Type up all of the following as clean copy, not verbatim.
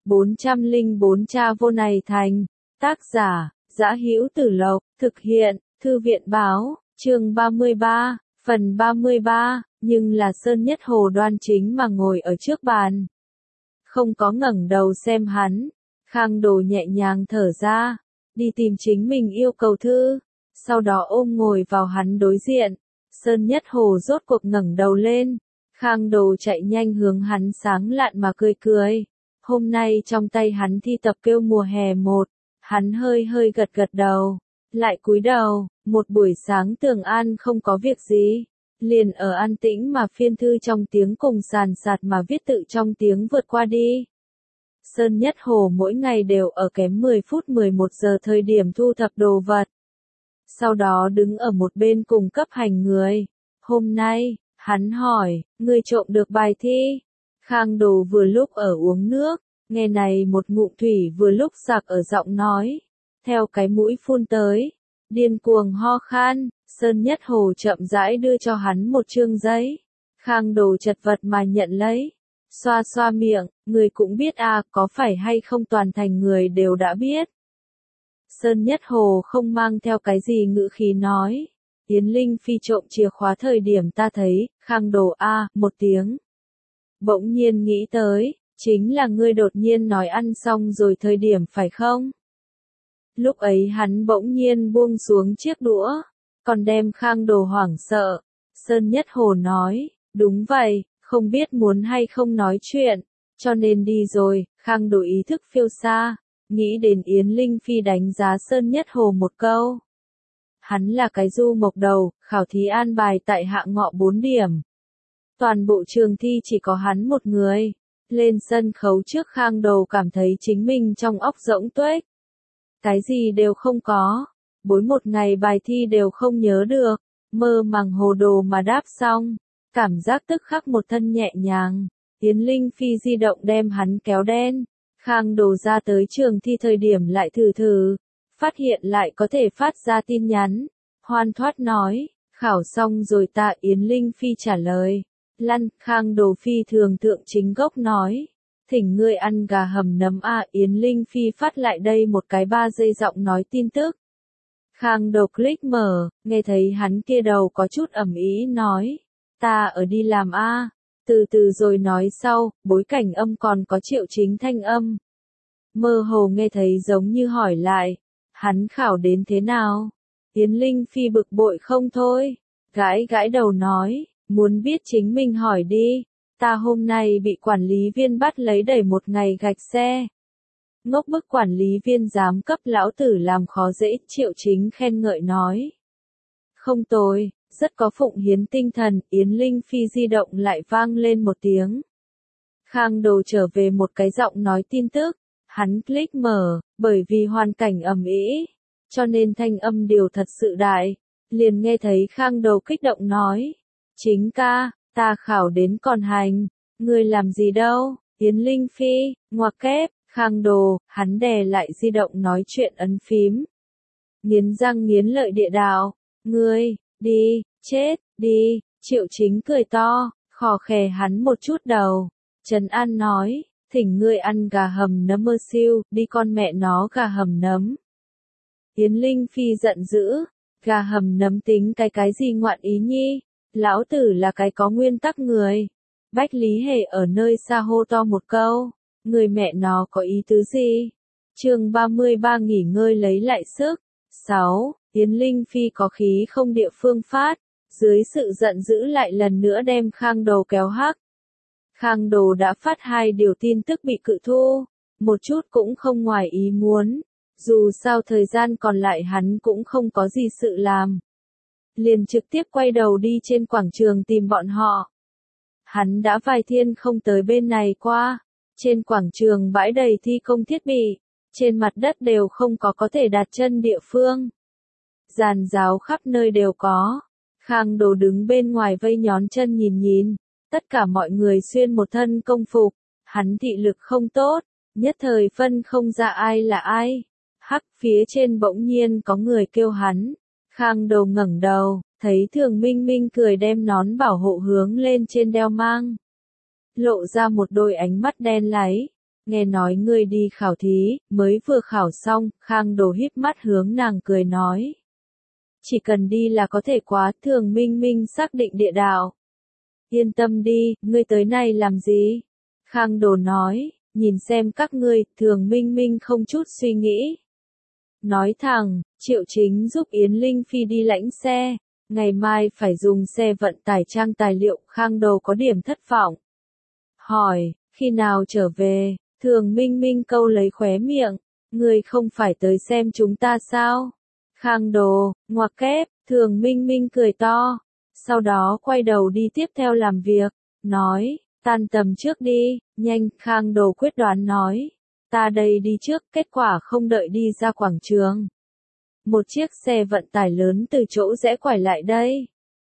404 Cha vô này thành. Tác giả, Dã Hữu Tử Lộc, thực hiện, Thư viện báo, chương 33, phần 33, nhưng là Sơn Nhất Hồ đoan chính mà ngồi ở trước bàn. Không có ngẩng đầu xem hắn, Khang Đồ nhẹ nhàng thở ra, đi tìm chính mình yêu cầu thư, sau đó ôm ngồi vào hắn đối diện. Sơn Nhất Hồ rốt cuộc ngẩng đầu lên, Khang Đồ chạy nhanh hướng hắn sáng lạn mà cười cười. Hôm nay trong tay hắn thi tập kêu mùa hè 1, hắn hơi hơi gật gật đầu, lại cúi đầu, một buổi sáng Tường An không có việc gì, liền ở an tĩnh mà phiên thư trong tiếng cùng sàn sạt mà viết tự trong tiếng vượt qua đi. Sơn Nhất Hồ mỗi ngày đều ở kém 10 phút 11 giờ thời điểm thu thập đồ vật. Sau đó đứng ở một bên cùng cấp hành người. Hôm nay, hắn hỏi, ngươi trộm được bài thi? Khang Đồ vừa lúc ở uống nước, nghe này một ngụm thủy vừa lúc sặc ở giọng nói. Theo cái mũi phun tới, điên cuồng ho khan, Sơn Nhất Hồ chậm rãi đưa cho hắn một chương giấy. Khang Đồ chật vật mà nhận lấy, xoa xoa miệng, người cũng biết à, có phải hay không toàn thành người đều đã biết. Sơn Nhất Hồ không mang theo cái gì ngữ khí nói, Yến Linh Phi trộm chìa khóa thời điểm ta thấy, Khang Đồ a, một tiếng. Bỗng nhiên nghĩ tới, chính là ngươi đột nhiên nói ăn xong rồi thời điểm phải không? Lúc ấy hắn bỗng nhiên buông xuống chiếc đũa, còn đem Khang Đồ hoảng sợ. Sơn Nhất Hồ nói, đúng vậy, không biết muốn hay không nói chuyện, cho nên đi rồi. Khang Đồ ý thức phiêu xa, nghĩ đến Yến Linh Phi đánh giá Sơn Nhất Hồ một câu. Hắn là cái du mộc đầu, khảo thí an bài tại hạ ngọ 4 điểm. Toàn bộ trường thi chỉ có hắn một người. Lên sân khấu trước Khang Đồ cảm thấy chính mình trong óc rỗng tuếch. Cái gì đều không có. Bối một ngày bài thi đều không nhớ được. Mơ màng hồ đồ mà đáp xong. Cảm giác tức khắc một thân nhẹ nhàng. Yến Linh Phi di động đem hắn kéo đen. Khang Đồ ra tới trường thi thời điểm lại thử. Phát hiện lại có thể phát ra tin nhắn. Hoan thoát nói, khảo xong rồi tạ. Yến Linh Phi trả lời. Lăn. Khang Đồ phi thường thượng chính gốc nói, thỉnh ngươi ăn gà hầm nấm a. Yến Linh Phi phát lại đây một cái 3 giây giọng nói tin tức. Khang Đồ click mở, nghe thấy hắn kia đầu có chút ẩm ý nói, ta ở đi làm a. Từ từ rồi nói sau, bối cảnh âm còn có Triệu Chính thanh âm. Mơ hồ nghe thấy giống như hỏi lại, hắn khảo đến thế nào? Yến Linh Phi bực bội không thôi, gãi đầu nói, muốn biết chính mình hỏi đi, ta hôm nay bị quản lý viên bắt lấy đẩy một ngày gạch xe. Ngốc bức quản lý viên dám cấp lão tử làm khó dễ. Triệu Chính khen ngợi nói. Không tồi, rất có phụng hiến tinh thần. Yến Linh Phi di động lại vang lên một tiếng. Khang Đồ trở về một cái giọng nói tin tức, hắn click mở, bởi vì hoàn cảnh ầm ĩ, cho nên thanh âm điều thật sự đại, liền nghe thấy Khang Đồ kích động nói. Chính ca, ta khảo đến còn hành, ngươi làm gì đâu? Yến Linh Phi, ngoặc kép, Khang Đồ, hắn đè lại di động nói chuyện ấn phím. Nghiến răng nghiến lợi địa đạo, ngươi, đi, chết, đi. Triệu Chính cười to, khò khè hắn một chút đầu. Trần An nói, thỉnh ngươi ăn gà hầm nấm mơ siêu, đi con mẹ nó gà hầm nấm. Yến Linh Phi giận dữ, gà hầm nấm tính cái gì ngoạn ý nhi? Lão tử là cái có nguyên tắc người. Bách Lý Hề ở nơi xa hô to một câu, người mẹ nó có ý tứ gì? Chương 33 nghỉ ngơi lấy lại sức. 6. Yến Linh Phi có khí không địa phương phát, dưới sự giận dữ lại lần nữa đem Khang Đồ kéo hắc. Khang Đồ đã phát 2 điều tin tức bị cự thu, một chút cũng không ngoài ý muốn, dù sao thời gian còn lại hắn cũng không có gì sự làm. Liền trực tiếp quay đầu đi trên quảng trường tìm bọn họ. Hắn đã vài thiên không tới bên này qua, trên quảng trường bãi đầy thi công thiết bị, trên mặt đất đều không có thể đặt chân địa phương. Giàn giáo khắp nơi đều có. Khang Đồ đứng bên ngoài vây nhón chân nhìn, tất cả mọi người xuyên một thân công phục, hắn thị lực không tốt, nhất thời phân không ra ai là ai. Hắc, phía trên bỗng nhiên có người kêu hắn. Khang Đồ ngẩng đầu, thấy Thường Minh Minh cười đem nón bảo hộ hướng lên trên đeo mang. Lộ ra một đôi ánh mắt đen láy. nghe nói ngươi đi khảo thí, mới vừa khảo xong, Khang Đồ híp mắt hướng nàng cười nói. Chỉ cần đi là có thể quá, Thường Minh Minh xác định địa đạo. Yên tâm đi, ngươi tới này làm gì? Khang Đồ nói, nhìn xem các ngươi, Thường Minh Minh không chút suy nghĩ. Nói thẳng, Triệu Chính giúp Yến Linh Phi đi lãnh xe, ngày mai phải dùng xe vận tải trang tài liệu, Khang Đồ có điểm thất vọng. Hỏi, khi nào trở về? Thường Minh Minh câu lấy khóe miệng, ngươi không phải tới xem chúng ta sao? Khang Đồ, ngoặc kép, Thường Minh Minh cười to, sau đó quay đầu đi tiếp theo làm việc, nói, tan tầm trước đi, nhanh, Khang Đồ quyết đoán nói, ta đây đi trước, kết quả không đợi đi ra quảng trường. Một chiếc xe vận tải lớn từ chỗ rẽ quải lại đây.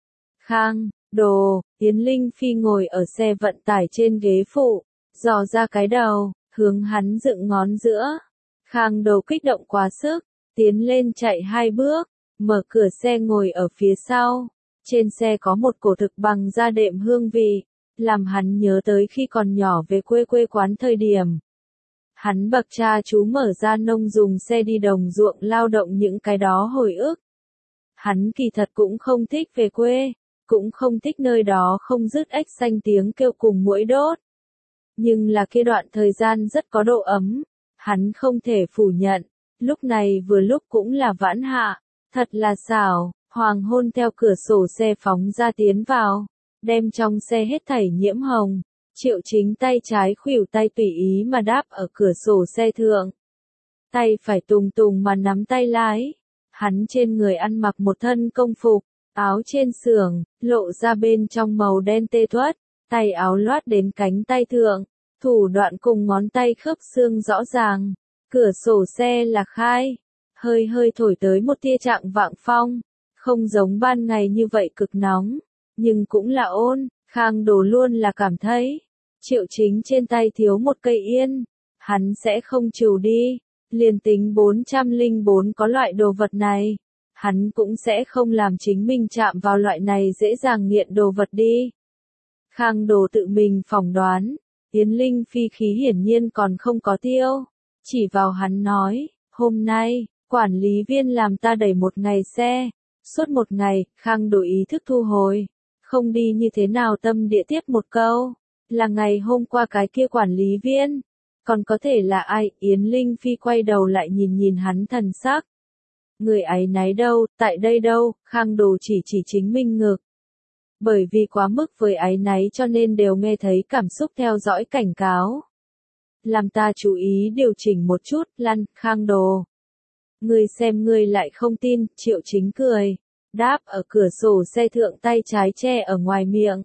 Khang Đồ, Yến Linh Phi ngồi ở xe vận tải trên ghế phụ, dò ra cái đầu, hướng hắn dựng ngón giữa. Khang Đồ kích động quá sức, tiến lên chạy 2 bước, mở cửa xe ngồi ở phía sau. Trên xe có một cổ thực bằng da đệm hương vị, làm hắn nhớ tới khi còn nhỏ về quê quán thời điểm. Hắn bậc cha chú mở ra nông dùng xe đi đồng ruộng lao động những cái đó hồi ức. Hắn kỳ thật cũng không thích về quê, cũng không thích nơi đó không dứt ếch xanh tiếng kêu cùng muỗi đốt. Nhưng là kia đoạn thời gian rất có độ ấm, hắn không thể phủ nhận, lúc này vừa lúc cũng là vãn hạ, thật là xảo, hoàng hôn theo cửa sổ xe phóng ra tiến vào, đem trong xe hết thảy nhiễm hồng. Triệu Chính tay trái khuỷu tay tùy ý mà đáp ở cửa sổ xe thượng. Tay phải tùng tùng mà nắm tay lái. Hắn trên người ăn mặc một thân công phục, áo trên sườn, lộ ra bên trong màu đen tê tuất, tay áo loát đến cánh tay thượng, thủ đoạn cùng ngón tay khớp xương rõ ràng. Cửa sổ xe là khai, hơi hơi thổi tới một tia trạng vạng phong, không giống ban ngày như vậy cực nóng, nhưng cũng là ôn. Khang Đồ luôn là cảm thấy, Triệu Chính trên tay thiếu một cây yên, hắn sẽ không trừ đi, liền tính 404 có loại đồ vật này, hắn cũng sẽ không làm chính mình chạm vào loại này dễ dàng nghiện đồ vật đi. Khang Đồ tự mình phỏng đoán, Yến Linh Phi khí hiển nhiên còn không có tiêu, chỉ vào hắn nói, hôm nay, quản lý viên làm ta đẩy một ngày xe, suốt một ngày, Khang Đồ ý thức thu hồi, không đi như thế nào tâm địa tiếp một câu. Là ngày hôm qua cái kia quản lý viên, còn có thể là ai? Yến Linh Phi quay đầu lại nhìn hắn thần sắc. Người ấy náy đâu, tại đây đâu? Khang Đồ chỉ chính mình ngược. Bởi vì quá mức với áy náy cho nên đều nghe thấy cảm xúc theo dõi cảnh cáo. Làm ta chú ý điều chỉnh một chút, lăn, Khang Đồ. Người xem người lại không tin, Triệu Chính cười. Đáp ở cửa sổ xe thượng tay trái che ở ngoài miệng.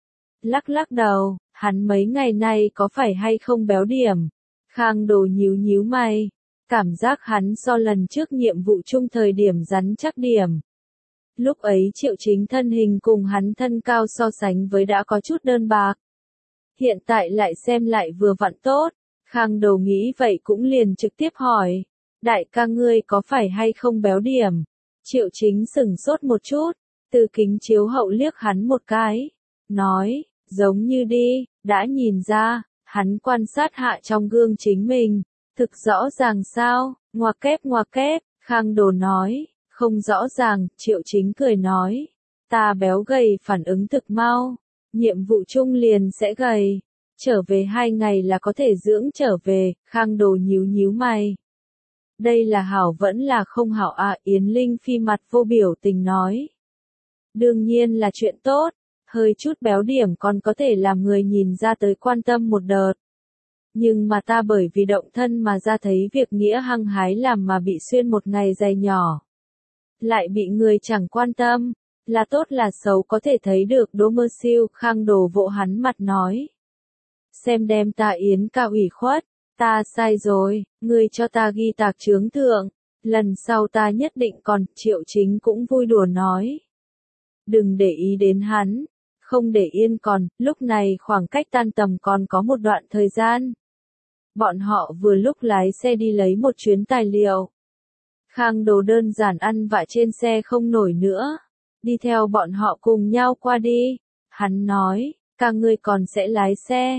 Lắc đầu. Hắn mấy ngày nay có phải hay không béo điểm? Khang Đồ nhíu mày. Cảm giác hắn so lần trước nhiệm vụ chung thời điểm rắn chắc điểm. Lúc ấy Triệu Chính thân hình cùng hắn thân cao so sánh với đã có chút đơn bạc. Hiện tại lại xem lại vừa vặn tốt. Khang Đồ nghĩ vậy cũng liền trực tiếp hỏi. Đại ca ngươi có phải hay không béo điểm? Triệu Chính sửng sốt một chút. Từ kính chiếu hậu liếc hắn một cái. Nói. Giống như đi, đã nhìn ra, hắn quan sát hạ trong gương chính mình, thực rõ ràng sao, ngoặc kép, Khang Đồ nói, không rõ ràng, Triệu Chính cười nói, ta béo gầy phản ứng thực mau, nhiệm vụ chung liền sẽ gầy, trở về 2 ngày là có thể dưỡng trở về, Khang Đồ nhíu mày. Đây là hảo vẫn là không hảo à? Yến Linh Phi mặt vô biểu tình nói. Đương nhiên là chuyện tốt. Hơi chút béo điểm còn có thể làm người nhìn ra tới quan tâm một đợt. Nhưng mà ta bởi vì động thân mà ra thấy việc nghĩa hăng hái làm mà bị xuyên một ngày dày nhỏ. Lại bị người chẳng quan tâm, là tốt là xấu có thể thấy được Đỗ Mơ Siêu. Khang Đồ vỗ hắn mặt nói. Xem đem ta Yến ca ủy khuất, ta sai rồi, ngươi cho ta ghi tạc chướng thượng, lần sau ta nhất định còn. Triệu Chính cũng vui đùa nói. Đừng để ý đến hắn. Không để yên còn, lúc này khoảng cách tan tầm còn có một đoạn thời gian. Bọn họ vừa lúc lái xe đi lấy một chuyến tài liệu. Khang Đồ đơn giản ăn vạ trên xe không nổi nữa. Đi theo bọn họ cùng nhau qua đi. Hắn nói, ca ngươi còn sẽ lái xe.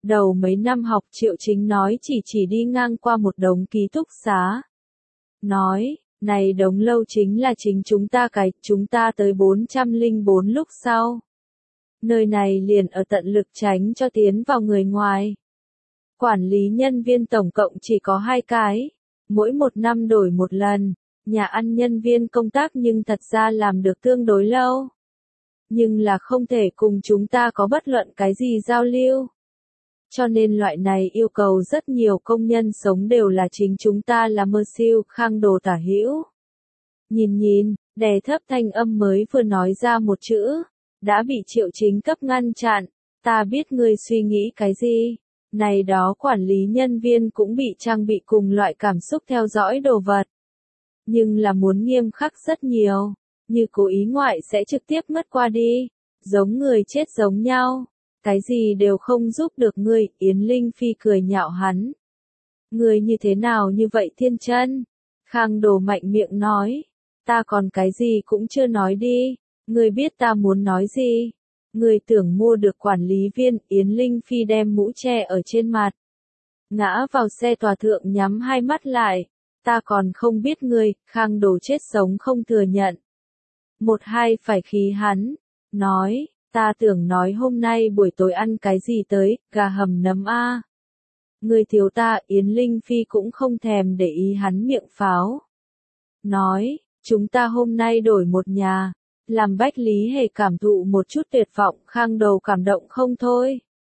Đầu mấy năm học Triệu Chính nói chỉ đi ngang qua một đống ký túc xá. Nói, này đống lâu chính là chính chúng ta tới 404 lúc sau. Nơi này liền ở tận lực tránh cho tiến vào người ngoài. Quản lý nhân viên tổng cộng chỉ có 2 cái, mỗi một năm đổi một lần, nhà ăn nhân viên công tác nhưng thật ra làm được tương đối lâu. Nhưng là không thể cùng chúng ta có bất luận cái gì giao lưu. Cho nên loại này yêu cầu rất nhiều công nhân sống đều là chính chúng ta là mơ siêu Khang Đồ tả hữu. Nhìn, đè thấp thanh âm mới vừa nói ra một chữ, đã bị Triệu Chính cấp ngăn chặn, ta biết ngươi suy nghĩ cái gì. Này đó quản lý nhân viên cũng bị trang bị cùng loại cảm xúc theo dõi đồ vật. Nhưng là muốn nghiêm khắc rất nhiều, như cố ý ngoại sẽ trực tiếp ngất qua đi, giống người chết giống nhau. Cái gì đều không giúp được ngươi, Yến Linh Phi cười nhạo hắn. Ngươi như thế nào như vậy thiên chân? Khang Đồ mạnh miệng nói, ta còn cái gì cũng chưa nói đi, ngươi biết ta muốn nói gì. Ngươi tưởng mua được quản lý viên, Yến Linh Phi đem mũ che ở trên mặt. Ngã vào xe tòa thượng nhắm hai mắt lại, ta còn không biết ngươi, Khang Đồ chết sống không thừa nhận. Một hai phải khí hắn, nói. Ta tưởng nói hôm nay buổi tối ăn cái gì tới, gà hầm nấm a. Người thiếu ta, Yến Linh Phi cũng không thèm để ý hắn miệng pháo. Nói, chúng ta hôm nay đổi một nhà, làm Bách Lý Hề cảm thụ một chút tuyệt vọng, Khang Đầu cảm động không thôi.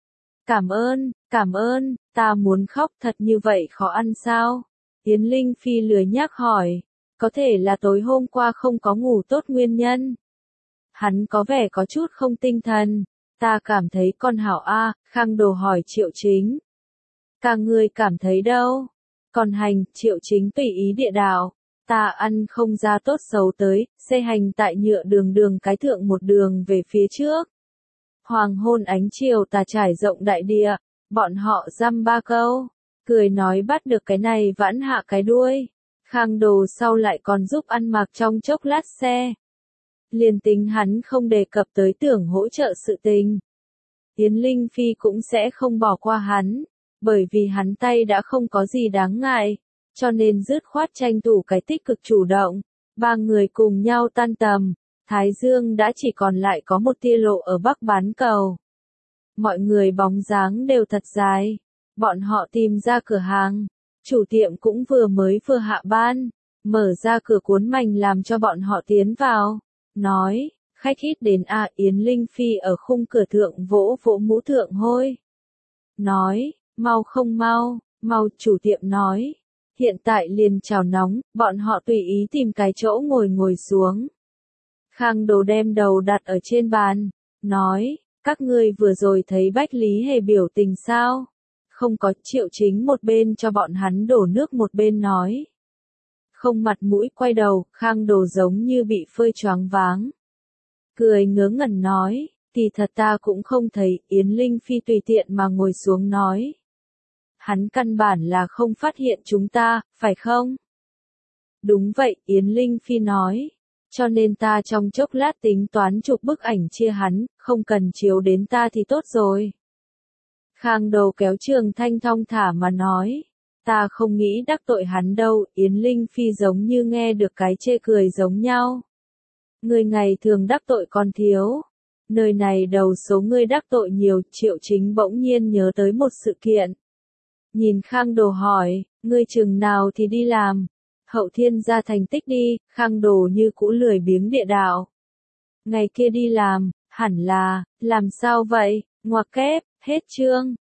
Cảm ơn, ta muốn khóc thật như vậy khó ăn sao? Yến Linh Phi lười nhác hỏi, có thể là tối hôm qua không có ngủ tốt nguyên nhân. Hắn có vẻ có chút không tinh thần, ta cảm thấy con hảo a. Khang Đồ hỏi Triệu Chính. Cả người cảm thấy đâu? Còn hành, Triệu Chính tùy ý địa đạo, ta ăn không ra tốt xấu tới, xe hành tại nhựa đường cái thượng một đường về phía trước. Hoàng hôn ánh chiều tà trải rộng đại địa, bọn họ dăm ba câu, cười nói bắt được cái này vãn hạ cái đuôi. Khang Đồ sau lại còn giúp ăn mặc trong chốc lát xe. Liền tính hắn không đề cập tới tưởng hỗ trợ sự tình. Yến Linh Phi cũng sẽ không bỏ qua hắn, bởi vì hắn tay đã không có gì đáng ngại, cho nên dứt khoát tranh thủ cái tích cực chủ động. Ba người cùng nhau tan tầm, Thái Dương đã chỉ còn lại có một tia lộ ở Bắc bán cầu. Mọi người bóng dáng đều thật dài, bọn họ tìm ra cửa hàng, chủ tiệm cũng vừa hạ ban, mở ra cửa cuốn mành làm cho bọn họ tiến vào. Nói, khách ít đến a. Yến Linh Phi ở khung cửa thượng vỗ mũ thượng hôi. Nói, mau không mau, chủ tiệm nói. Hiện tại liền chào nóng, bọn họ tùy ý tìm cái chỗ ngồi xuống. Khang Đồ đem đầu đặt ở trên bàn, nói, các ngươi vừa rồi thấy Bách Lý Hề biểu tình sao? Không có. Triệu Chính một bên cho bọn hắn đổ nước một bên nói. Không mặt mũi quay đầu, Khang Đồ giống như bị phơi choáng váng. Cười ngớ ngẩn nói, kỳ thật ta cũng không thấy. Yến Linh Phi tùy tiện mà ngồi xuống nói. Hắn căn bản là không phát hiện chúng ta, phải không? Đúng vậy, Yến Linh Phi nói. Cho nên ta trong chốc lát tính toán chụp bức ảnh chia hắn, không cần chiếu đến ta thì tốt rồi. Khang Đồ kéo Trường Thanh thong thả mà nói. Ta không nghĩ đắc tội hắn đâu. Yến Linh Phi giống như nghe được cái chê cười giống nhau. Người ngày thường đắc tội còn thiếu. Nơi này đầu số ngươi đắc tội nhiều. Triệu Chính bỗng nhiên nhớ tới một sự kiện. Nhìn Khang Đồ hỏi, ngươi chừng nào thì đi làm? Hậu Thiên ra thành tích đi. Khang Đồ như cũ lười biếng địa đạo. Ngày kia đi làm, hẳn là, làm sao vậy? Ngoặc kép, hết chương.